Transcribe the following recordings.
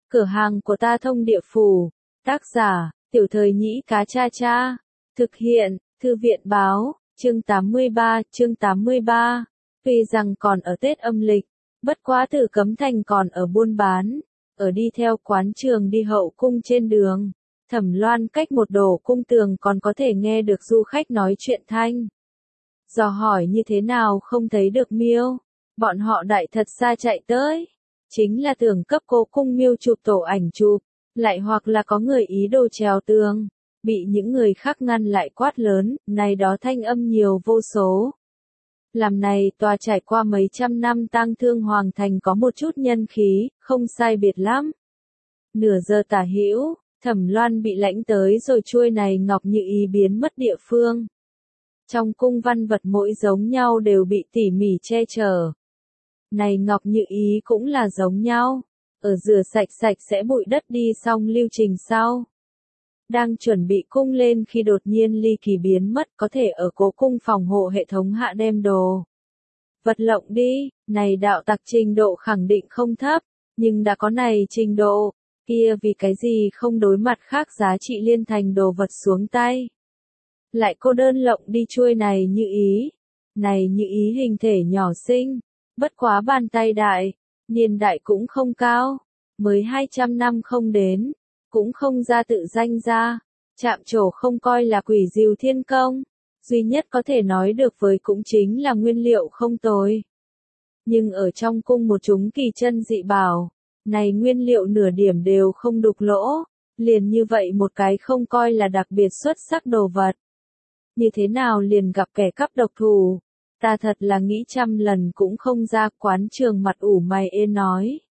Cửa hàng của ta thông địa phủ. Tác giả, Tiểu Thời Nhĩ Cá Cha Cha. Thực hiện, Thư viện báo, chương 83. Tuy rằng còn ở Tết âm lịch, bất quá Tử Cấm Thành còn ở buôn bán, ở đi theo quán trường đi hậu cung trên đường. Thẩm Loan cách một đổ cung tường còn có thể nghe được du khách nói chuyện thanh. Dò hỏi như thế nào không thấy được Miêu, bọn họ đại thật xa chạy tới. Chính là tưởng cấp Cố Cung Miêu chụp tổ ảnh chụp, lại hoặc là có người ý đồ trèo tường, bị những người khác ngăn lại quát lớn, này đó thanh âm nhiều vô số. Làm này tòa trải qua mấy trăm năm tang thương hoàng thành có một chút nhân khí, không sai biệt lắm. Nửa giờ tả hữu, Thẩm Loan bị lãnh tới rồi chuôi này ngọc như ý biến mất địa phương. Trong cung văn vật mỗi giống nhau đều bị tỉ mỉ che chở. Này ngọc như ý cũng là giống nhau, ở rửa sạch sẽ bụi đất đi xong lưu trình sau. Đang chuẩn bị cung lên khi đột nhiên ly kỳ biến mất, có thể ở Cố cung phòng hộ hệ thống hạ đem đồ vật lộng đi. Này đạo tặc trình độ khẳng định không thấp, nhưng đã có này trình độ, kia vì cái gì không đối mặt khác giá trị liên thành đồ vật xuống tay. Lại cô đơn lộng đi chuôi này như ý. Này như ý hình thể nhỏ xinh, bất quá bàn tay đại, niên đại cũng không cao, mới 200 năm không đến, cũng không ra tự danh ra, chạm trổ không coi là quỷ diều thiên công, duy nhất có thể nói được với cũng chính là nguyên liệu không tồi. Nhưng ở trong cung một chúng kỳ chân dị bảo, này nguyên liệu nửa điểm đều không đục lỗ, liền như vậy một cái không coi là đặc biệt xuất sắc đồ vật. Như thế nào liền gặp kẻ cắp độc thủ? Ta thật là nghĩ trăm lần cũng không ra. Quán trường mặt ủ mày ê nói.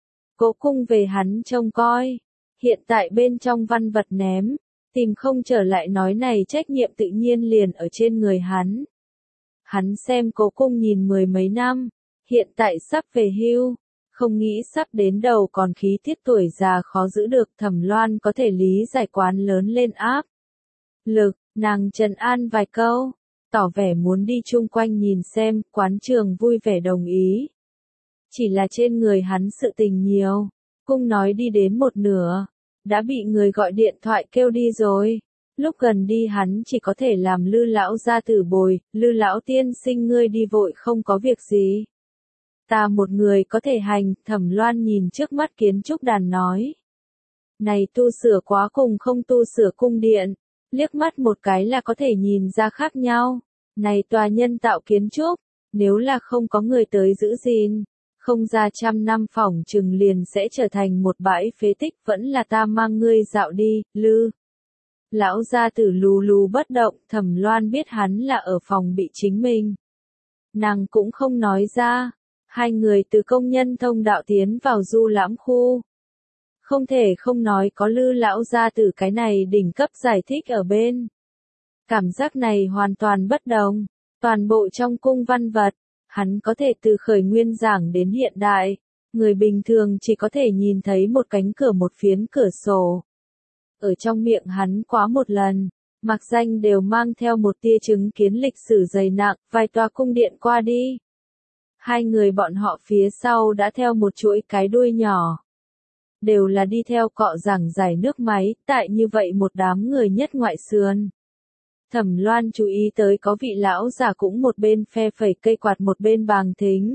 Cố cung về hắn trông coi. Hiện tại bên trong văn vật ném, tìm không trở lại nói này trách nhiệm tự nhiên liền ở trên người hắn. Hắn xem Cố cung nhìn mười mấy năm, hiện tại sắp về hưu, không nghĩ sắp đến đầu còn khí tiết tuổi già khó giữ được. Thẩm Loan có thể lý giải quán lớn lên áp lực, nàng trấn an vài câu, tỏ vẻ muốn đi chung quanh nhìn xem. Quán trường vui vẻ đồng ý. Chỉ là trên người hắn sự tình nhiều, cung nói đi đến một nửa, đã bị người gọi điện thoại kêu đi rồi. Lúc gần đi hắn chỉ có thể làm Lư lão ra tử bồi, Lư lão tiên sinh ngươi đi vội không có việc gì. Ta một người có thể hành. Thẩm Loan nhìn trước mắt kiến trúc đàn nói. Này tu sửa quá cùng không tu sửa cung điện, liếc mắt một cái là có thể nhìn ra khác nhau. Này tòa nhân tạo kiến trúc, nếu là không có người tới giữ gìn, không ra trăm năm phỏng chừng liền sẽ trở thành một bãi phế tích. Vẫn là ta mang ngươi dạo đi, Lư. Lão gia tử lù lù bất động. Thẩm Loan biết hắn là ở phòng bị chính mình, nàng cũng không nói ra. Hai người từ công nhân thông đạo tiến vào du lãm khu. Không thể không nói có Lư lão gia tử cái này đỉnh cấp giải thích ở bên. Cảm giác này hoàn toàn bất đồng. Toàn bộ trong cung văn vật, hắn có thể từ khởi nguyên giảng đến hiện đại. Người bình thường chỉ có thể nhìn thấy một cánh cửa một phiến cửa sổ. Ở trong miệng hắn quá một lần, mặc danh đều mang theo một tia chứng kiến lịch sử dày nặng. Vài tòa cung điện qua đi, hai người bọn họ phía sau đã theo một chuỗi cái đuôi nhỏ. Đều là đi theo cọ giảng giải nước máy. Tại như vậy một đám người nhất ngoại sườn, Thẩm Loan chú ý tới có vị lão già cũng một bên phe phẩy cây quạt một bên bàng thính.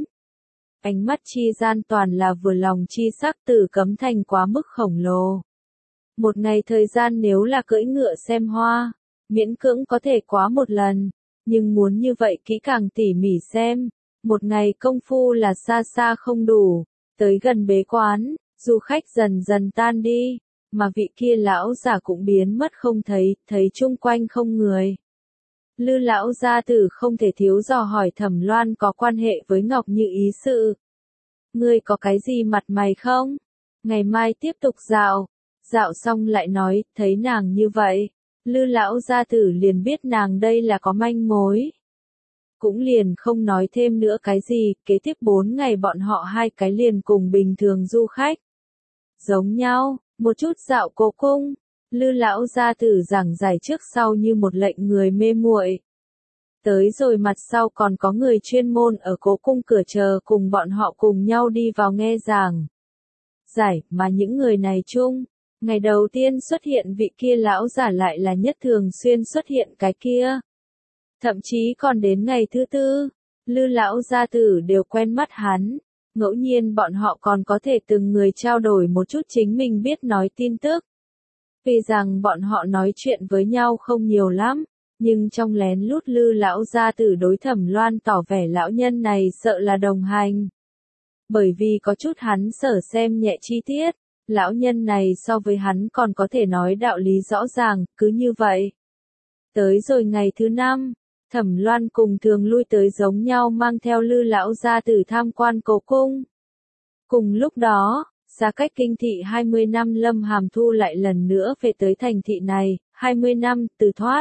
Ánh mắt chi gian toàn là vừa lòng chi sắc. Tử Cấm Thành quá mức khổng lồ. Một ngày thời gian nếu là cưỡi ngựa xem hoa, miễn cưỡng có thể quá một lần, nhưng muốn như vậy kỹ càng tỉ mỉ xem, một ngày công phu là xa xa không đủ. Tới gần bế quán, du khách dần dần tan đi, mà vị kia lão giả cũng biến mất không thấy, thấy chung quanh không người. Lư lão gia tử không thể thiếu dò hỏi Thẩm Loan có quan hệ với Ngọc Như ý sự. Ngươi có cái gì mặt mày không? Ngày mai tiếp tục dạo. Dạo xong lại nói, thấy nàng như vậy, Lư lão gia tử liền biết nàng đây là có manh mối. Cũng liền không nói thêm nữa cái gì. Kế tiếp 4 ngày bọn họ hai cái liền cùng bình thường du khách giống nhau, một chút dạo Cố cung. Lư lão gia tử giảng giải trước sau như một lệnh người mê muội. Tới rồi mặt sau còn có người chuyên môn ở Cố cung cửa chờ cùng bọn họ cùng nhau đi vào nghe giảng. giải, mà những người này chung. Ngày đầu tiên xuất hiện vị kia lão giả lại là nhất thường xuyên xuất hiện cái kia. Thậm chí còn đến ngày thứ tư, Lư lão gia tử đều quen mắt hắn. Ngẫu nhiên bọn họ còn có thể từng người trao đổi một chút chính mình biết nói tin tức. Vì rằng bọn họ nói chuyện với nhau không nhiều lắm, nhưng trong lén lút Lư lão gia tử đối Thẩm Loan tỏ vẻ lão nhân này sợ là đồng hành. Bởi vì có chút hắn sở xem nhẹ chi tiết, lão nhân này so với hắn còn có thể nói đạo lý rõ ràng, cứ như vậy. Tới rồi ngày thứ 5, Thẩm Loan cùng thường lui tới giống nhau mang theo Lư lão gia tử tham quan cố cung. Cùng lúc đó, xa cách kinh thị 20 năm Lâm Hàm Thu lại lần nữa về tới thành thị này, 20 năm từ thoát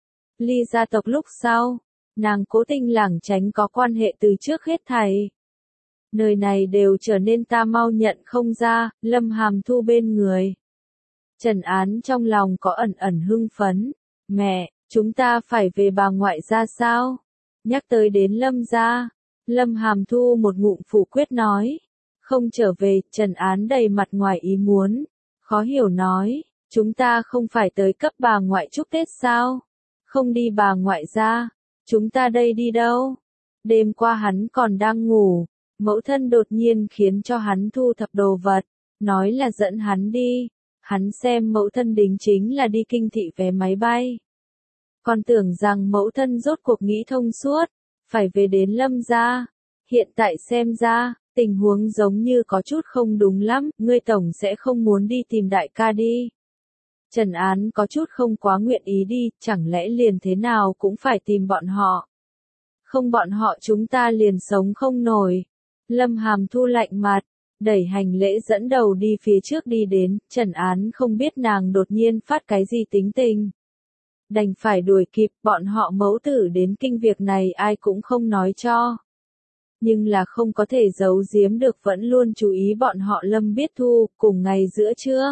ly gia tộc lúc sau, nàng cố tình lảng tránh có quan hệ từ trước hết thảy. Nơi này đều trở nên ta mau nhận không ra, Lâm Hàm Thu bên người. Trần Án trong lòng có ẩn ẩn hưng phấn, mẹ, chúng ta phải về bà ngoại gia sao? Nhắc tới đến Lâm gia, Lâm Hàm Thu một ngụm phủ quyết nói. Không trở về, Trần Án đầy mặt ngoài ý muốn. Khó hiểu nói, chúng ta không phải tới cấp bà ngoại chúc Tết sao? Không đi bà ngoại gia, chúng ta đây đi đâu? Đêm qua hắn còn đang ngủ, mẫu thân đột nhiên khiến cho hắn thu thập đồ vật, nói là dẫn hắn đi. Hắn xem mẫu thân đính chính là đi kinh thị vé máy bay. Còn tưởng rằng mẫu thân rốt cuộc nghĩ thông suốt, phải về đến Lâm gia. Hiện tại xem ra, tình huống giống như có chút không đúng lắm, ngươi tổng sẽ không muốn đi tìm đại ca đi. Trần Án có chút không quá nguyện ý đi, chẳng lẽ liền thế nào cũng phải tìm bọn họ. Không bọn họ chúng ta liền sống không nổi. Lâm Hàm Thu lạnh mặt, đẩy hành lễ dẫn đầu đi phía trước đi đến, Trần Án không biết nàng đột nhiên phát cái gì tính tình. Đành phải đuổi kịp, bọn họ mẫu tử đến kinh việc này ai cũng không nói cho. Nhưng là không có thể giấu giếm được vẫn luôn chú ý bọn họ Lâm Biết Thu, cùng ngày giữa trưa.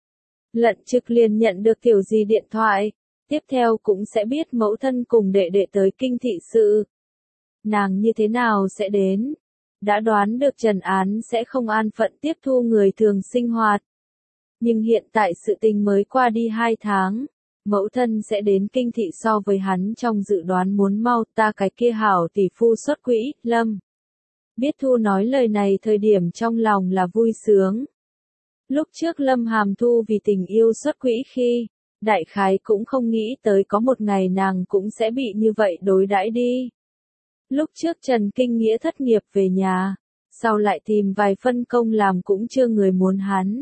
Lận Trực liền nhận được tiểu gì điện thoại, tiếp theo cũng sẽ biết mẫu thân cùng đệ đệ tới kinh thị sự. Nàng như thế nào sẽ đến? Đã đoán được Trần Án sẽ không an phận tiếp thu người thường sinh hoạt. Nhưng hiện tại sự tình mới qua đi 2 tháng, mẫu thân sẽ đến kinh thị so với hắn trong dự đoán muốn mau ta cái kia hảo tỷ phu xuất quỹ, Lâm. Biết Thu nói lời này thời điểm trong lòng là vui sướng. Lúc trước Lâm Hàm Thu vì tình yêu xuất quỹ khi, đại khái cũng không nghĩ tới có một ngày nàng cũng sẽ bị như vậy đối đãi đi. Lúc trước Trần Kinh Nghĩa thất nghiệp về nhà, sau lại tìm vài phân công làm cũng chưa người muốn hắn.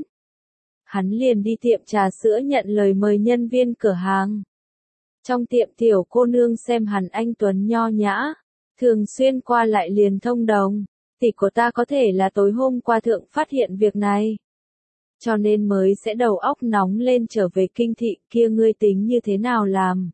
Hắn liền đi tiệm trà sữa nhận lời mời nhân viên cửa hàng. Trong tiệm tiểu cô nương xem hắn anh tuấn nho nhã, thường xuyên qua lại liền thông đồng, tỷ của ta có thể là tối hôm qua thượng phát hiện việc này. Cho nên mới sẽ đầu óc nóng lên trở về kinh thị kia ngươi tính như thế nào làm.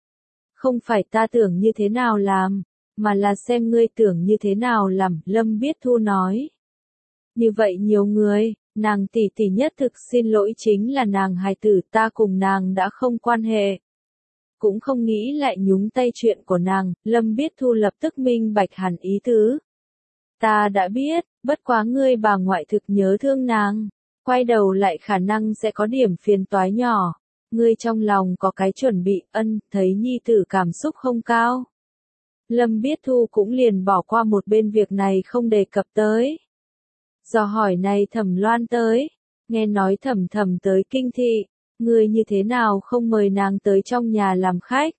Không phải ta tưởng như thế nào làm, mà là xem ngươi tưởng như thế nào làm, Lâm Biết Thu nói. Như vậy nhiều người, nàng tỷ tỷ nhất thực xin lỗi chính là nàng hài tử ta cùng nàng đã không quan hệ. Cũng không nghĩ lại nhúng tay chuyện của nàng, Lâm Biết Thu lập tức minh bạch hẳn ý tứ. Ta đã biết, bất quá ngươi bà ngoại thực nhớ thương nàng, quay đầu lại khả năng sẽ có điểm phiền toái nhỏ. Ngươi trong lòng có cái chuẩn bị, thấy nhi tử cảm xúc không cao. Lâm Biết Thu cũng liền bỏ qua một bên việc này không đề cập tới. Do hỏi này Thẩm Loan tới, nghe nói Thẩm Thẩm tới kinh thị, ngươi như thế nào không mời nàng tới trong nhà làm khách?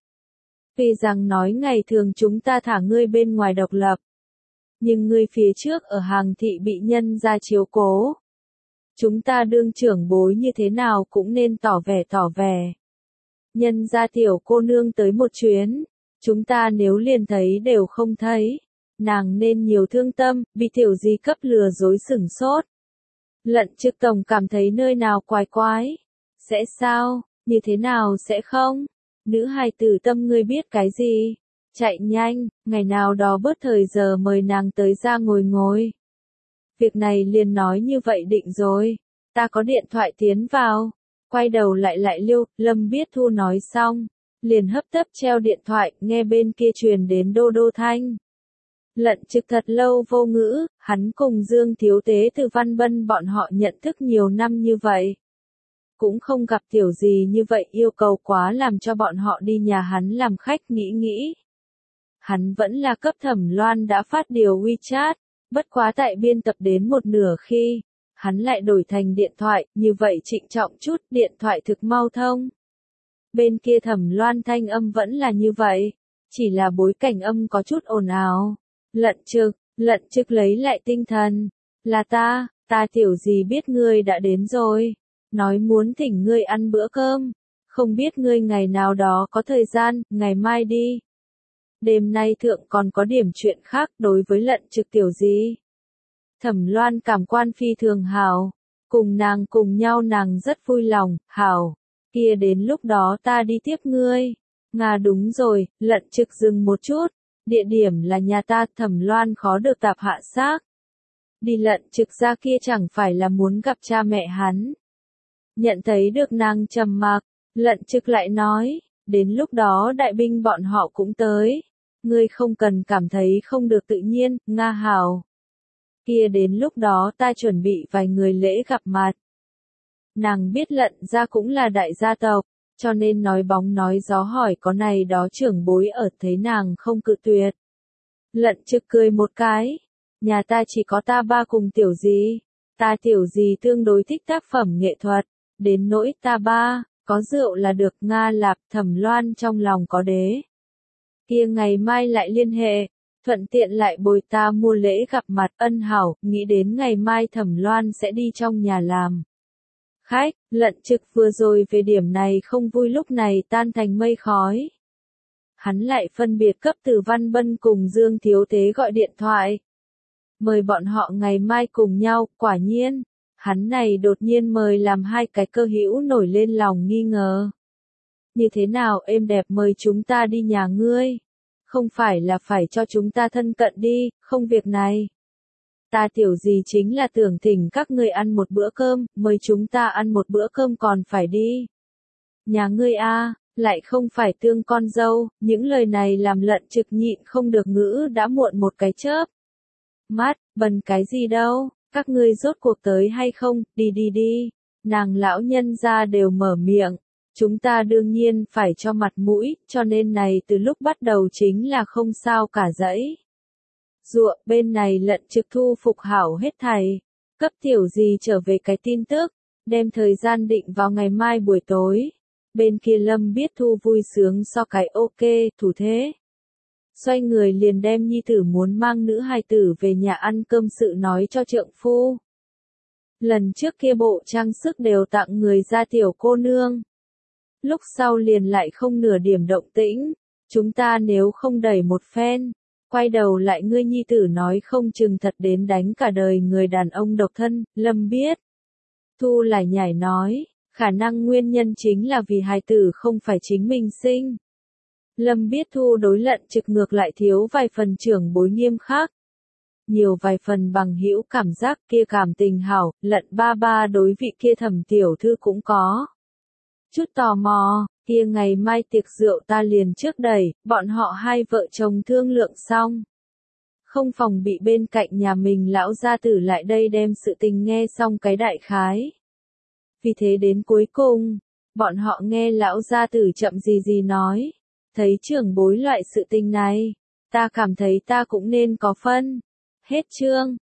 Vì rằng nói ngày thường chúng ta thả ngươi bên ngoài độc lập. Nhưng ngươi phía trước ở hàng thị bị nhân ra chiếu cố. Chúng ta đương trưởng bối như thế nào cũng nên tỏ vẻ. Nhân ra tiểu cô nương tới một chuyến, chúng ta nếu liền thấy đều không thấy. Nàng nên nhiều thương tâm, bị tiểu gì cấp lừa dối sửng sốt. Lận Trực tổng cảm thấy nơi nào quái quái. Sẽ sao, như thế nào sẽ không? Nữ hài tử tâm ngươi biết cái gì? Chạy nhanh, ngày nào đó bớt thời giờ mời nàng tới ra ngồi. Việc này liền nói như vậy định rồi. Ta có điện thoại tiến vào. Quay đầu lại liêu, Lâm Biết Thu nói xong. Liền hấp tấp treo điện thoại, nghe bên kia truyền đến đô đô thanh. Lận Trực thật lâu vô ngữ, hắn cùng Dương Thiếu Tế từ Văn Bân bọn họ nhận thức nhiều năm như vậy. Cũng không gặp tiểu gì như vậy yêu cầu quá làm cho bọn họ đi nhà hắn làm khách nghĩ. Hắn vẫn là cấp Thẩm Loan đã phát điều WeChat, bất quá tại biên tập đến một nửa khi, hắn lại đổi thành điện thoại, như vậy trịnh trọng chút, điện thoại thực mau thông. Bên kia Thẩm Loan thanh âm vẫn là như vậy, chỉ là bối cảnh âm có chút ồn ào. Lận Trực lấy lại tinh thần, là ta tiểu gì biết ngươi đã đến rồi, nói muốn thỉnh ngươi ăn bữa cơm, không biết ngươi ngày nào đó có thời gian, ngày mai đi. Đêm nay thượng còn có điểm chuyện khác đối với Lận Trực tiểu gì. Thẩm Loan cảm quan phi thường hảo, cùng nàng cùng nhau nàng rất vui lòng, hảo, kia đến lúc đó ta đi tiếp ngươi. Nga đúng rồi, Lận Trực dừng một chút, địa điểm là nhà ta. Thẩm Loan khó được tạp hạ xác. Đi Lận Trực ra kia chẳng phải là muốn gặp cha mẹ hắn. Nhận thấy được nàng trầm mặc, Lận Trực lại nói, đến lúc đó đại binh bọn họ cũng tới. Ngươi không cần cảm thấy không được tự nhiên, Nga hảo. Kia đến lúc đó ta chuẩn bị vài người lễ gặp mặt. Nàng biết Lận gia cũng là đại gia tộc, cho nên nói bóng nói gió hỏi có này đó trưởng bối ở, thấy nàng không cự tuyệt. Lận Trực cười một cái, nhà ta chỉ có ta ba cùng tiểu gì, ta tiểu gì tương đối thích tác phẩm nghệ thuật, đến nỗi ta ba, có rượu là được. Nga lạp. Thẩm Loan trong lòng có đế. Kia ngày mai lại liên hệ, thuận tiện lại bồi ta mua lễ gặp mặt. Ân hảo, nghĩ đến ngày mai Thẩm Loan sẽ đi trong nhà làm khách. Lận Trực vừa rồi về điểm này không vui lúc này tan thành mây khói. Hắn lại phân biệt cấp Từ Văn Bân cùng Dương Thiếu Tế gọi điện thoại, mời bọn họ ngày mai cùng nhau. Quả nhiên, hắn này đột nhiên mời làm hai cái cơ hữu nổi lên lòng nghi ngờ. Như thế nào êm đẹp mời chúng ta đi nhà ngươi? Không phải là phải cho chúng ta thân cận đi, không việc này. Ta tiểu gì chính là tưởng thỉnh các ngươi ăn một bữa cơm, mời chúng ta ăn một bữa cơm còn phải đi. Nhà ngươi a, lại không phải tương con dâu. Những lời này làm Lận Trực nhịn không được ngữ đã muộn một cái chớp mắt, bần cái gì đâu, các ngươi rốt cuộc tới hay không, đi. Nàng lão nhân gia đều mở miệng, chúng ta đương nhiên phải cho mặt mũi, cho nên này từ lúc bắt đầu chính là không sao cả dãy. Dụa, bên này Lận Trực thu phục hảo hết thảy, cấp tiểu gì trở về cái tin tức, đem thời gian định vào ngày mai buổi tối. Bên kia Lâm Biết Thu vui sướng so cái ok, thủ thế. Xoay người liền đem nhi tử muốn mang nữ hài tử về nhà ăn cơm sự nói cho trượng phu. Lần trước kia bộ trang sức đều tặng người ra tiểu cô nương. Lúc sau liền lại không nửa điểm động tĩnh, chúng ta nếu không đẩy một phen, quay đầu lại ngươi nhi tử nói không chừng thật đến đánh cả đời người đàn ông độc thân. Lâm Biết Thu lại nhảy nói, khả năng nguyên nhân chính là vì hài tử không phải chính mình sinh. Lâm Biết Thu đối Lận Trực ngược lại thiếu vài phần trưởng bối nghiêm khắc, nhiều vài phần bằng hữu cảm giác. Kia cảm tình hảo, Lận ba ba đối vị kia Thẩm tiểu thư cũng có chút tò mò. Kia ngày mai tiệc rượu ta liền trước đẩy, bọn họ hai vợ chồng thương lượng xong, không phòng bị bên cạnh nhà mình lão gia tử lại đây đem sự tình nghe xong cái đại khái. Vì thế đến cuối cùng, bọn họ nghe lão gia tử chậm gì nói, thấy trưởng bối loại sự tình này, ta cảm thấy ta cũng nên có phân. Hết chương.